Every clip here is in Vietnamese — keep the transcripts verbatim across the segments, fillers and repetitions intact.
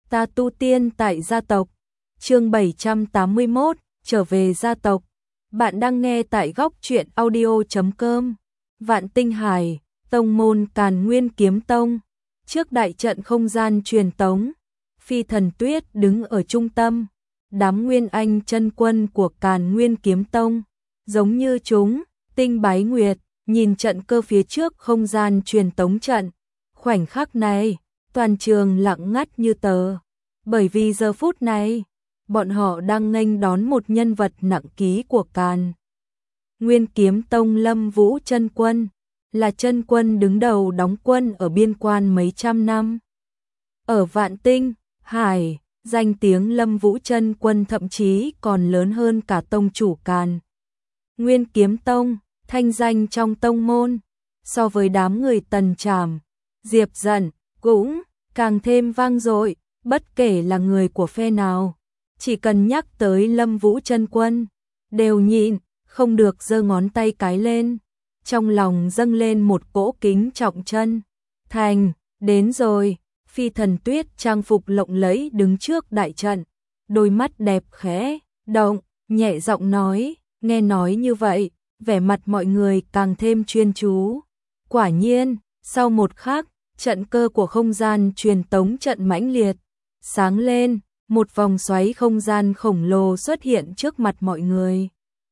Ta tu tiên tại gia tộc. Chương bảy trăm tám mươi mốt, trở về gia tộc. Bạn đang nghe tại góc truyện audio chấm com. Vạn Tinh Hải, tông môn Càn Nguyên Kiếm Tông. Trước đại trận không gian truyền tống, Phi Thần Tuyết đứng ở trung tâm. Đám nguyên anh chân quân của Càn Nguyên Kiếm Tông, giống như chúng, tinh bái nguyệt, nhìn trận cơ phía trước không gian truyền tống trận. Khoảnh khắc này, toàn trường lặng ngắt như tờ, bởi vì giờ phút này, bọn họ đang nghênh đón một nhân vật nặng ký của Càn Nguyên Kiếm Tông, Lâm Vũ chân quân, là chân quân đứng đầu đóng quân ở biên quan mấy trăm năm. Ở Vạn Tinh Hải, danh tiếng Lâm Vũ chân quân thậm chí còn lớn hơn cả tông chủ Càn Nguyên Kiếm Tông, thanh danh trong tông môn, so với đám người Tần Trảm, Diệp Dận cũng càng thêm vang dội. Bất kể là người của phe nào, chỉ cần nhắc tới Lâm Vũ chân quân, đều nhịn không được giơ ngón tay cái lên, trong lòng dâng lên một cỗ kính trọng chân thành. Đến rồi. Phi Thần Tuyết trang phục lộng lẫy đứng trước đại trận, đôi mắt đẹp khẽ động, nhẹ giọng nói. Nghe nói như vậy, vẻ mặt mọi người càng thêm chuyên chú. Quả nhiên, sau một khắc, trận cơ của không gian truyền tống trận mãnh liệt sáng lên, một vòng xoáy không gian khổng lồ xuất hiện trước mặt mọi người.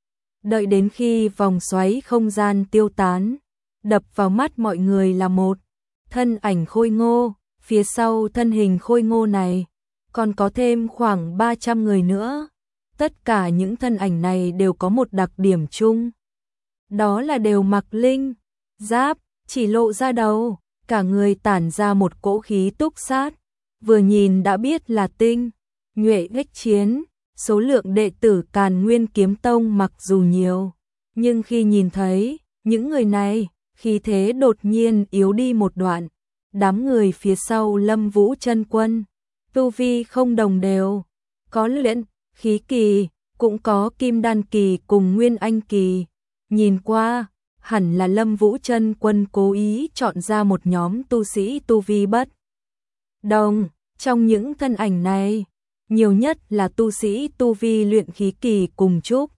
Đợi đến khi vòng xoáy không gian tiêu tán, đập vào mắt mọi người là một thân ảnh khôi ngô. Phía sau thân hình khôi ngô này, còn có thêm khoảng ba trăm người nữa. Tất cả những thân ảnh này đều có một đặc điểm chung. Đó là đều mặc linh giáp, chỉ lộ ra đầu, cả người tản ra một cỗ khí túc sát. Vừa nhìn đã biết là tinh nhuệ ích chiến. Số lượng đệ tử Càn Nguyên Kiếm Tông mặc dù nhiều, nhưng khi nhìn thấy những người này, khí thế đột nhiên yếu đi một đoạn. Đám người phía sau Lâm Vũ chân quân, tu vi không đồng đều, có luyện khí kỳ, cũng có kim đan kỳ cùng nguyên anh kỳ. Nhìn qua, hẳn là Lâm Vũ chân quân cố ý chọn ra một nhóm tu sĩ tu vi bất đồng. Trong những thân ảnh này, nhiều nhất là tu sĩ tu vi luyện khí kỳ cùng trúc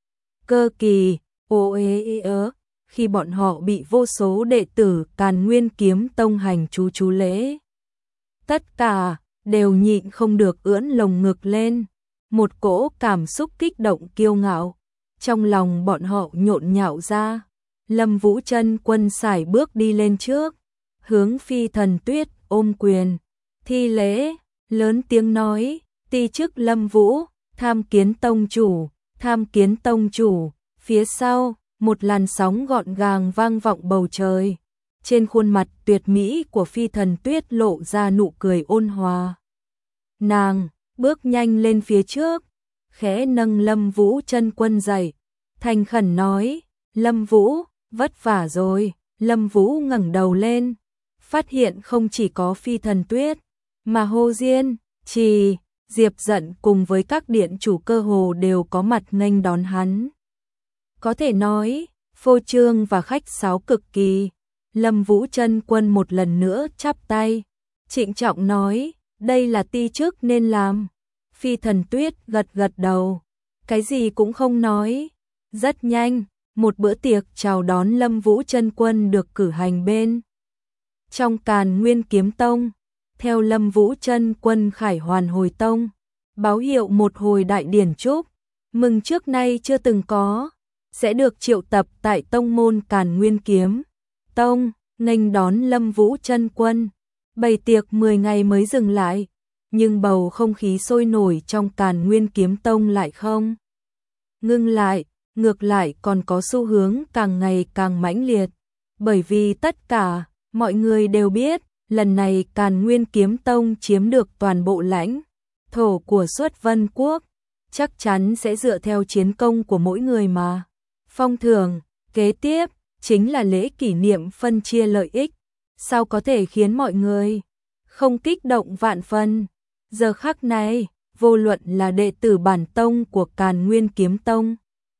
cơ kỳ. Ô ê ớ, khi bọn họ bị vô số đệ tử Càn Nguyên Kiếm Tông hành chú chú lễ, tất cả đều nhịn không được ưỡn lồng ngực lên, một cỗ cảm xúc kích động kiêu ngạo trong lòng bọn họ nhộn nhạo ra. Lâm Vũ chân quân sải bước đi lên trước, hướng Phi Thần Tuyết ôm quyền thi lễ, lớn tiếng nói: ti chức Lâm Vũ, tham kiến tông chủ, tham kiến tông chủ. Phía sau, một làn sóng gọn gàng vang vọng bầu trời. Trên khuôn mặt tuyệt mỹ của Phi Thần Tuyết lộ ra nụ cười ôn hòa. Nàng bước nhanh lên phía trước, khẽ nâng Lâm Vũ chân quân dậy, thành khẩn nói: Lâm Vũ, vất vả rồi. Lâm Vũ ngẩng đầu lên, phát hiện không chỉ có Phi Thần Tuyết, mà Hồ Diên, Trì, Diệp Dận cùng với các điện chủ cơ hồ đều có mặt nghênh đón hắn. Có thể nói, phô trương và khách sáo cực kỳ. Lâm Vũ chân quân một lần nữa chắp tay, trịnh trọng nói: đây là ti chức nên làm. Phi Thần Tuyết gật gật đầu, cái gì cũng không nói. Rất nhanh, một bữa tiệc chào đón Lâm Vũ chân quân được cử hành bên trong Càn Nguyên Kiếm Tông. Theo Lâm Vũ chân quân khải hoàn hồi tông, báo hiệu một hồi đại điển chúc mừng trước nay chưa từng có, sẽ được triệu tập tại tông môn Càn Nguyên Kiếm Tông, nghênh đón Lâm Vũ chân quân. Bày tiệc mười ngày mới dừng lại, nhưng bầu không khí sôi nổi trong Càn Nguyên Kiếm Tông lại không ngưng lại, ngược lại còn có xu hướng càng ngày càng mãnh liệt. Bởi vì tất cả mọi người đều biết, lần này Càn Nguyên Kiếm Tông chiếm được toàn bộ lãnh thổ của Xuất Vân Quốc, chắc chắn sẽ dựa theo chiến công của mỗi người mà phong thưởng. Kế tiếp chính là lễ kỷ niệm phân chia lợi ích, sao có thể khiến mọi người không kích động vạn phần. Giờ khắc này, vô luận là đệ tử bản tông của Càn Nguyên Kiếm Tông,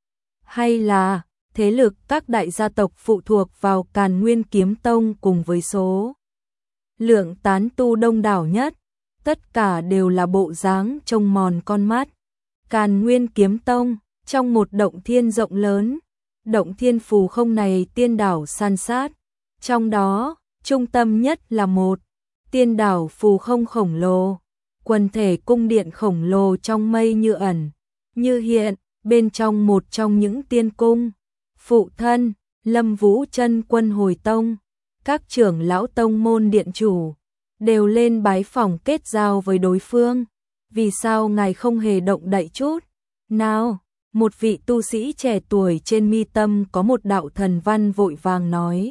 hay là thế lực các đại gia tộc phụ thuộc vào Càn Nguyên Kiếm Tông cùng với số lượng tán tu đông đảo nhất, tất cả đều là bộ dáng trông mòn con mắt. Càn Nguyên Kiếm Tông, trong một động thiên rộng lớn, động thiên phù không này tiên đảo san sát, trong đó, trung tâm nhất là một tiên đảo phù không khổng lồ, quần thể cung điện khổng lồ trong mây như ẩn, như hiện, bên trong một trong những tiên cung. Phụ thân, Lâm Vũ Chân Quân hồi tông, các trưởng lão tông môn điện chủ đều lên bái phỏng kết giao với đối phương. Vì sao ngài không hề động đậy chút? Nào, một vị tu sĩ trẻ tuổi trên mi tâm có một đạo thần văn vội vàng nói.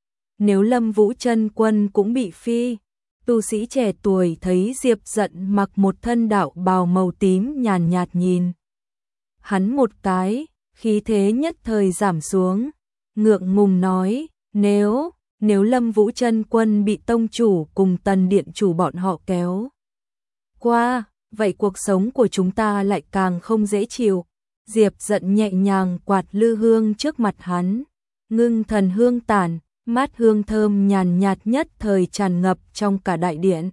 Nếu Lâm Vũ Chân Quân cũng bị phi, tu sĩ trẻ tuổi thấy Diệp Dận mặc một thân đạo bào màu tím nhàn nhạt nhìn hắn một cái, khí thế nhất thời giảm xuống, ngượng ngùng nói, nếu, nếu Lâm Vũ Chân Quân bị tông chủ cùng Tần điện chủ bọn họ kéo qua, vậy cuộc sống của chúng ta lại càng không dễ chịu. Diệp Dận nhẹ nhàng quạt lư hương trước mặt hắn, ngưng thần hương tản, mát hương thơm nhàn nhạt nhất thời tràn ngập trong cả đại điện.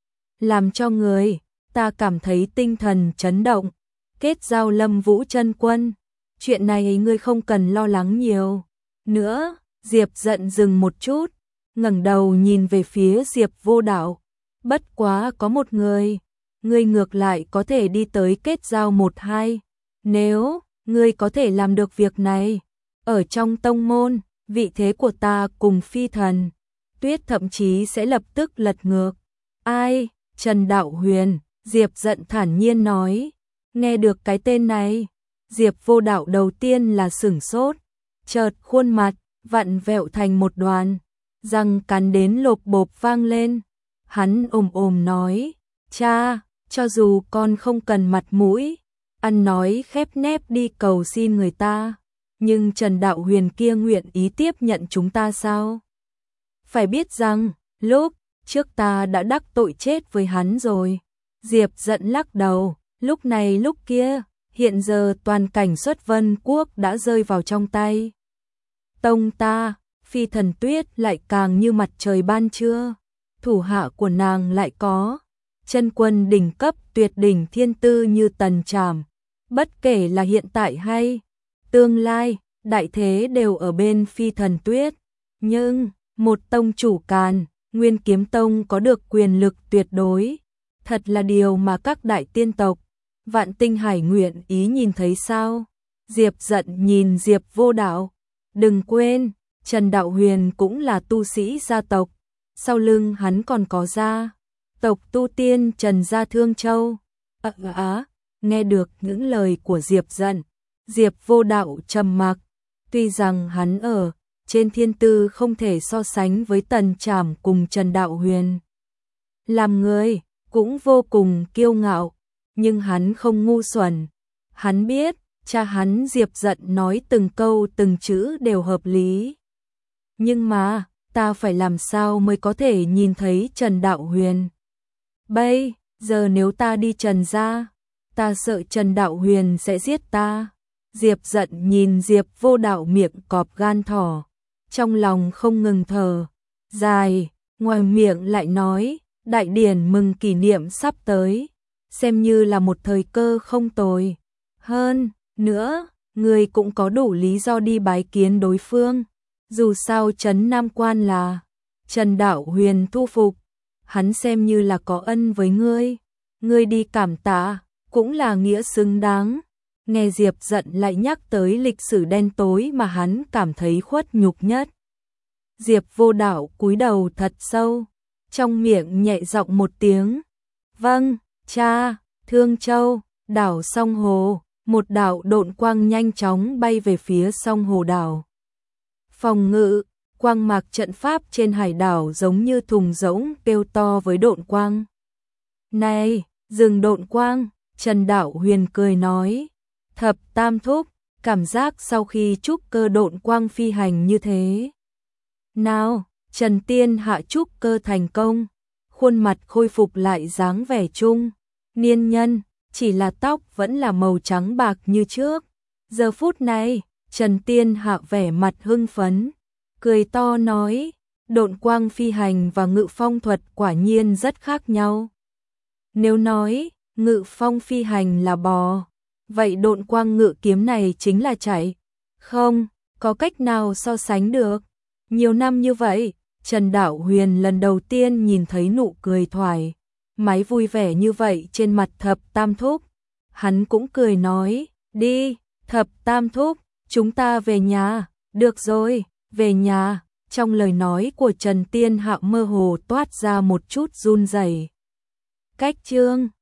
Làm cho người ta cảm thấy tinh thần chấn động. Kết giao Lâm Vũ Chân Quân, chuyện này ngươi không cần lo lắng nhiều nữa. Diệp Dận dừng một chút, ngẩng đầu nhìn về phía Diệp Vô Đạo. Bất quá có một người, ngươi ngược lại có thể đi tới kết giao một hai. Nếu ngươi có thể làm được việc này, ở trong tông môn, vị thế của ta cùng Phi Thần Tuyết thậm chí sẽ lập tức lật ngược. Ai? Trần Đạo Huyền, Diệp Dận thản nhiên nói. Nghe được cái tên này, Diệp Vô Đạo đầu tiên là sửng sốt, chợt khuôn mặt vặn vẹo thành một đoàn, răng cắn đến lộp bộp vang lên. Hắn ồm ồm nói, cha, cho dù con không cần mặt mũi, ăn nói khép nép đi cầu xin người ta, nhưng Trần Đạo Huyền kia nguyện ý tiếp nhận chúng ta sao? Phải biết rằng, lúc trước ta đã đắc tội chết với hắn rồi. Diệp Dận lắc đầu, lúc này lúc kia, hiện giờ toàn cảnh Xuất Vân Quốc đã rơi vào trong tay tông ta. Phi Thần Tuyết lại càng như mặt trời ban trưa, thủ hạ của nàng lại có chân quân đỉnh cấp tuyệt đỉnh thiên tư như Tần Trảm. Bất kể là hiện tại hay tương lai, đại thế đều ở bên Phi Thần Tuyết. Nhưng, một tông chủ Càn Nguyên Kiếm Tông có được quyền lực tuyệt đối, thật là điều mà các đại tiên tộc Vạn Tinh Hải nguyện ý nhìn thấy sao? Diệp Dận nhìn Diệp Vô Đạo, đừng quên, Trần Đạo Huyền cũng là tu sĩ gia tộc, sau lưng hắn còn có gia tộc tu tiên Trần Gia Thương Châu. Á à, á, nghe được những lời của Diệp Dận, Diệp Vô Đạo trầm mặc, tuy rằng hắn ở trên thiên tư không thể so sánh với Tần Trảm cùng Trần Đạo Huyền, làm người cũng vô cùng kiêu ngạo, nhưng hắn không ngu xuẩn. Hắn biết, cha hắn Diệp Dận nói từng câu từng chữ đều hợp lý. Nhưng mà, ta phải làm sao mới có thể nhìn thấy Trần Đạo Huyền? Bây giờ nếu ta đi Trần gia, ta sợ Trần Đạo Huyền sẽ giết ta. Diệp Dận nhìn Diệp Vô Đạo miệng cọp gan thỏ, trong lòng không ngừng thở dài, ngoài miệng lại nói, đại điển mừng kỷ niệm sắp tới, xem như là một thời cơ không tồi. Hơn nữa, người cũng có đủ lý do đi bái kiến đối phương. Dù sao Trấn Nam Quan là Trần Đạo Huyền thu phục, hắn xem như là có ân với ngươi, ngươi đi cảm tạ cũng là nghĩa xứng đáng. Nghe Diệp Dận lại nhắc tới lịch sử đen tối mà hắn cảm thấy khuất nhục nhất. Diệp Vô Đạo cúi đầu thật sâu, trong miệng nhẹ giọng một tiếng, vâng, cha. Thương Châu, đảo Song Hồ, một đạo độn quang nhanh chóng bay về phía Song Hồ đảo. Phòng ngự, quang mạc trận pháp trên hải đảo giống như thùng rỗng kêu to với độn quang. Này, dừng độn quang, Trần Đạo Huyền cười nói. Thập Tam Thúc, cảm giác sau khi trúc cơ độn quang phi hành như thế. Nào, Trần Tiên hạ trúc cơ thành công, khuôn mặt khôi phục lại dáng vẻ chung niên nhân, chỉ là tóc vẫn là màu trắng bạc như trước. Giờ phút này, Trần Tiên hạ vẻ mặt hưng phấn, cười to nói, độn quang phi hành và ngự phong thuật quả nhiên rất khác nhau. Nếu nói Ngự Phong phi hành là bò, vậy Độn Quang ngự kiếm này chính là chạy. Không có cách nào so sánh được. Nhiều năm như vậy, Trần Đạo Huyền lần đầu tiên nhìn thấy nụ cười thoải mái vui vẻ như vậy trên mặt Thập Tam Thúc. Hắn cũng cười nói, đi, Thập Tam Thúc, chúng ta về nhà. Được rồi, về nhà. Trong lời nói của Trần Tiên Hạo mơ hồ toát ra một chút run rẩy. Cách chương